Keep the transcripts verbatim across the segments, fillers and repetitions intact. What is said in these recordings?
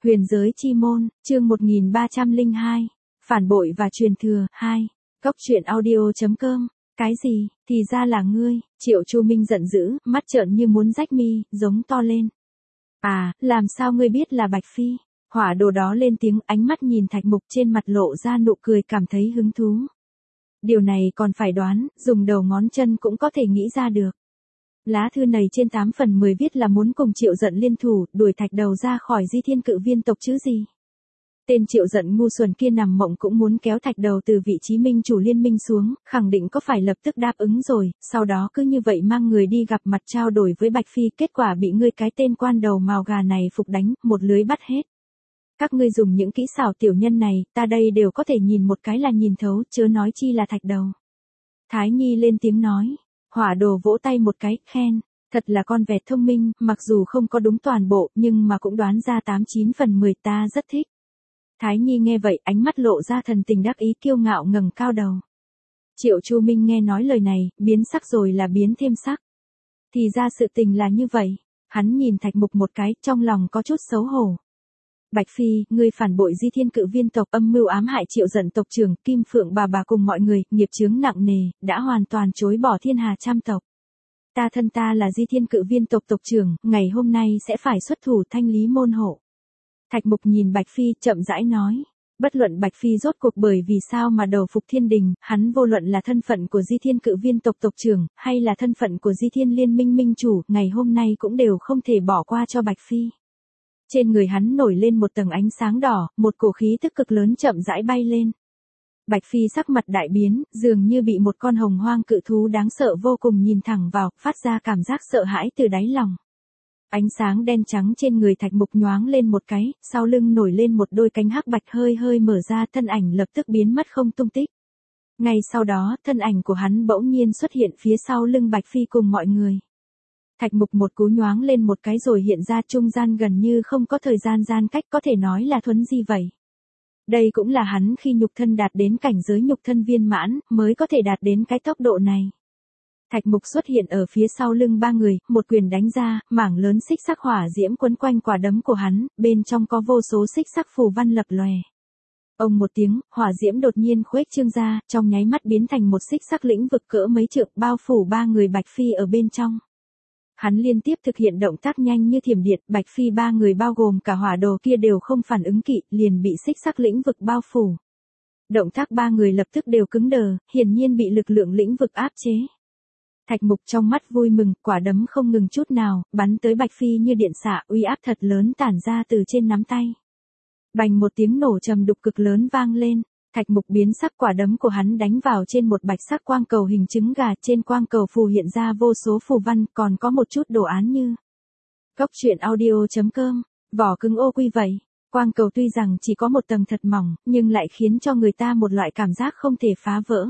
Huyền giới chi môn, chương một nghìn ba trăm lẻ hai. Phản bội và truyền thừa, hai. Cốc truyện audio chấm com. Cái gì, thì ra là ngươi, Triệu Chu Minh giận dữ, mắt trợn như muốn rách mi, giống to lên. À, làm sao ngươi biết là Bạch Phi? Hỏa đồ đó lên tiếng, ánh mắt nhìn Thạch Mục trên mặt lộ ra nụ cười cảm thấy hứng thú. Điều này còn phải đoán, dùng đầu ngón chân cũng có thể nghĩ ra được. Lá thư này trên tám phần mười viết là muốn cùng Triệu Giận liên thủ, đuổi Thạch Đầu ra khỏi Di Thiên Cự Viên tộc chứ gì. Tên Triệu Giận ngu xuẩn kia nằm mộng cũng muốn kéo Thạch Đầu từ vị trí minh chủ liên minh xuống, khẳng định có phải lập tức đáp ứng rồi, sau đó cứ như vậy mang người đi gặp mặt trao đổi với Bạch Phi, kết quả bị ngươi cái tên quan đầu mào gà này phục đánh, một lưới bắt hết. Các ngươi dùng những kỹ xảo tiểu nhân này, ta đây đều có thể nhìn một cái là nhìn thấu, chớ nói chi là Thạch Đầu. Thái Nhi lên tiếng nói. Hỏa đồ vỗ tay một cái, khen, thật là con vẹt thông minh, mặc dù không có đúng toàn bộ, nhưng mà cũng đoán ra tám chín phần mười, ta rất thích. Thái Nhi nghe vậy, ánh mắt lộ ra thần tình đắc ý, kiêu ngạo ngẩng cao đầu. Triệu Chu Minh nghe nói lời này, biến sắc rồi là biến thêm sắc. Thì ra sự tình là như vậy, hắn nhìn Thạch Mục một cái, trong lòng có chút xấu hổ. Bạch Phi, ngươi phản bội Di Thiên Cự Viên tộc, âm mưu ám hại Triệu Giận tộc trưởng, Kim Phượng bà bà cùng mọi người, nghiệp chướng nặng nề, đã hoàn toàn chối bỏ thiên hà trăm tộc. Ta thân ta là Di Thiên Cự Viên tộc tộc trưởng, ngày hôm nay sẽ phải xuất thủ thanh lý môn hộ. Thạch Mục nhìn Bạch Phi, chậm rãi nói. Bất luận Bạch Phi rốt cuộc bởi vì sao mà đầu phục thiên đình, hắn vô luận là thân phận của Di Thiên Cự Viên tộc tộc trưởng, hay là thân phận của Di Thiên Liên Minh minh chủ, ngày hôm nay cũng đều không thể bỏ qua cho Bạch Phi. Trên người hắn nổi lên một tầng ánh sáng đỏ, một cổ khí tức cực lớn chậm rãi bay lên. Bạch Phi sắc mặt đại biến, dường như bị một con hồng hoang cự thú đáng sợ vô cùng nhìn thẳng vào, phát ra cảm giác sợ hãi từ đáy lòng. Ánh sáng đen trắng trên người Thạch Mục nhoáng lên một cái, sau lưng nổi lên một đôi cánh hắc bạch hơi hơi mở ra, thân ảnh lập tức biến mất không tung tích. Ngay sau đó, thân ảnh của hắn bỗng nhiên xuất hiện phía sau lưng Bạch Phi cùng mọi người. Thạch Mục một cú nhoáng lên một cái rồi hiện ra trung gian gần như không có thời gian gian cách, có thể nói là thuấn di vậy. Đây cũng là hắn khi nhục thân đạt đến cảnh giới nhục thân viên mãn, mới có thể đạt đến cái tốc độ này. Thạch Mục xuất hiện ở phía sau lưng ba người, một quyền đánh ra, mảng lớn xích sắc hỏa diễm quấn quanh quả đấm của hắn, bên trong có vô số xích sắc phù văn lập lòe. Ông một tiếng, hỏa diễm đột nhiên khuếch trương ra, trong nháy mắt biến thành một xích sắc lĩnh vực cỡ mấy trượng, bao phủ ba người Bạch Phi ở bên trong. Hắn liên tiếp thực hiện động tác nhanh như thiểm điện, Bạch Phi ba người bao gồm cả hỏa đồ kia đều không phản ứng kịp, liền bị xích sắc lĩnh vực bao phủ. Động tác ba người lập tức đều cứng đờ, hiển nhiên bị lực lượng lĩnh vực áp chế. Thạch Mục trong mắt vui mừng, quả đấm không ngừng chút nào, bắn tới Bạch Phi như điện xạ, uy áp thật lớn tản ra từ trên nắm tay. Bành một tiếng nổ trầm đục cực lớn vang lên. Thạch Mục biến sắc, quả đấm của hắn đánh vào trên một bạch sắc quang cầu hình trứng gà, trên quang cầu phù hiện ra vô số phù văn, còn có một chút đồ án như. Cốc truyện audio chấm com, vỏ cứng ô quy vậy. Quang cầu tuy rằng chỉ có một tầng thật mỏng, nhưng lại khiến cho người ta một loại cảm giác không thể phá vỡ.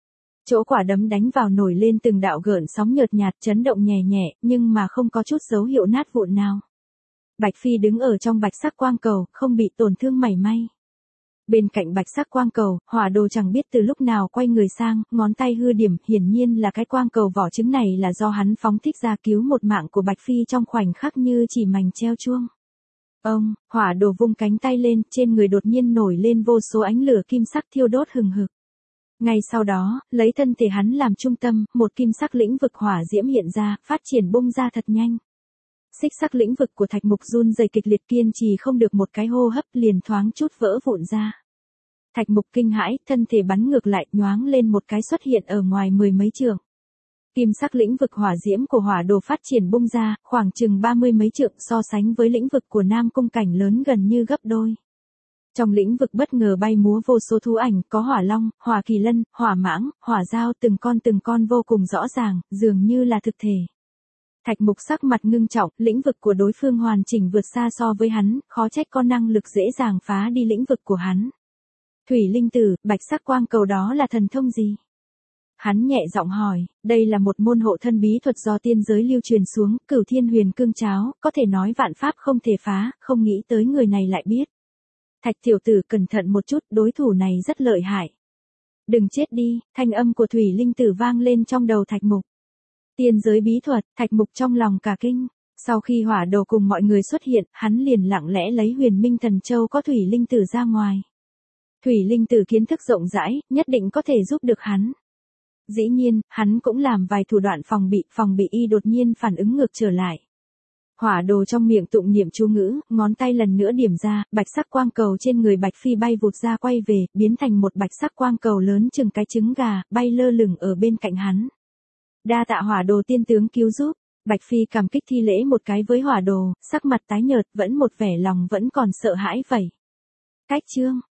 Chỗ quả đấm đánh vào nổi lên từng đạo gợn sóng nhợt nhạt, chấn động nhẹ nhẹ, nhưng mà không có chút dấu hiệu nát vụn nào. Bạch Phi đứng ở trong bạch sắc quang cầu, không bị tổn thương mảy may. Bên cạnh bạch sắc quang cầu, hỏa đồ chẳng biết từ lúc nào quay người sang, ngón tay hư điểm, hiển nhiên là cái quang cầu vỏ trứng này là do hắn phóng thích ra cứu một mạng của Bạch Phi trong khoảnh khắc như chỉ mảnh treo chuông. Ông, hỏa đồ vung cánh tay lên, trên người đột nhiên nổi lên vô số ánh lửa kim sắc thiêu đốt hừng hực. Ngay sau đó, lấy thân thể hắn làm trung tâm, một kim sắc lĩnh vực hỏa diễm hiện ra, phát triển bung ra thật nhanh. Xích sắc lĩnh vực của Thạch Mục run rẩy kịch liệt, kiên trì không được một cái hô hấp liền thoáng chút vỡ vụn ra. Thạch Mục kinh hãi, thân thể bắn ngược lại, nhoáng lên một cái xuất hiện ở ngoài mười mấy trượng. Kim sắc lĩnh vực hỏa diễm của hỏa đồ phát triển bung ra, khoảng chừng ba mươi mấy trượng, so sánh với lĩnh vực của Nam Cung Cảnh lớn gần như gấp đôi. Trong lĩnh vực bất ngờ bay múa vô số thú ảnh, có hỏa long, hỏa kỳ lân, hỏa mãng, hỏa dao, từng con từng con vô cùng rõ ràng, dường như là thực thể. Thạch Mục sắc mặt ngưng trọng, lĩnh vực của đối phương hoàn chỉnh vượt xa so với hắn, khó trách có năng lực dễ dàng phá đi lĩnh vực của hắn. Thủy linh tử, bạch sắc quang cầu đó là thần thông gì? Hắn nhẹ giọng hỏi, đây là một môn hộ thân bí thuật do tiên giới lưu truyền xuống, Cửu Thiên Huyền Cương Cháo, có thể nói vạn pháp không thể phá, không nghĩ tới người này lại biết. Thạch tiểu tử cẩn thận một chút, đối thủ này rất lợi hại. Đừng chết đi, thanh âm của Thủy linh tử vang lên trong đầu Thạch Mục. Tiên giới bí thuật, Thạch Mục trong lòng cả kinh. Sau khi hỏa đồ cùng mọi người xuất hiện, hắn liền lặng lẽ lấy huyền minh thần châu có thủy linh tử ra ngoài. Thủy linh tử kiến thức rộng rãi, nhất định có thể giúp được hắn. Dĩ nhiên, hắn cũng làm vài thủ đoạn phòng bị, phòng bị y đột nhiên phản ứng ngược trở lại. Hỏa đồ trong miệng tụng niệm chú ngữ, ngón tay lần nữa điểm ra, bạch sắc quang cầu trên người Bạch Phi bay vụt ra quay về, biến thành một bạch sắc quang cầu lớn chừng cái trứng gà, bay lơ lửng ở bên cạnh hắn. Đa tạ hỏa đồ tiên tướng cứu giúp. Bạch Phi cảm kích thi lễ một cái với hỏa đồ, sắc mặt tái nhợt, vẫn một vẻ lòng vẫn còn sợ hãi vậy. Cách chương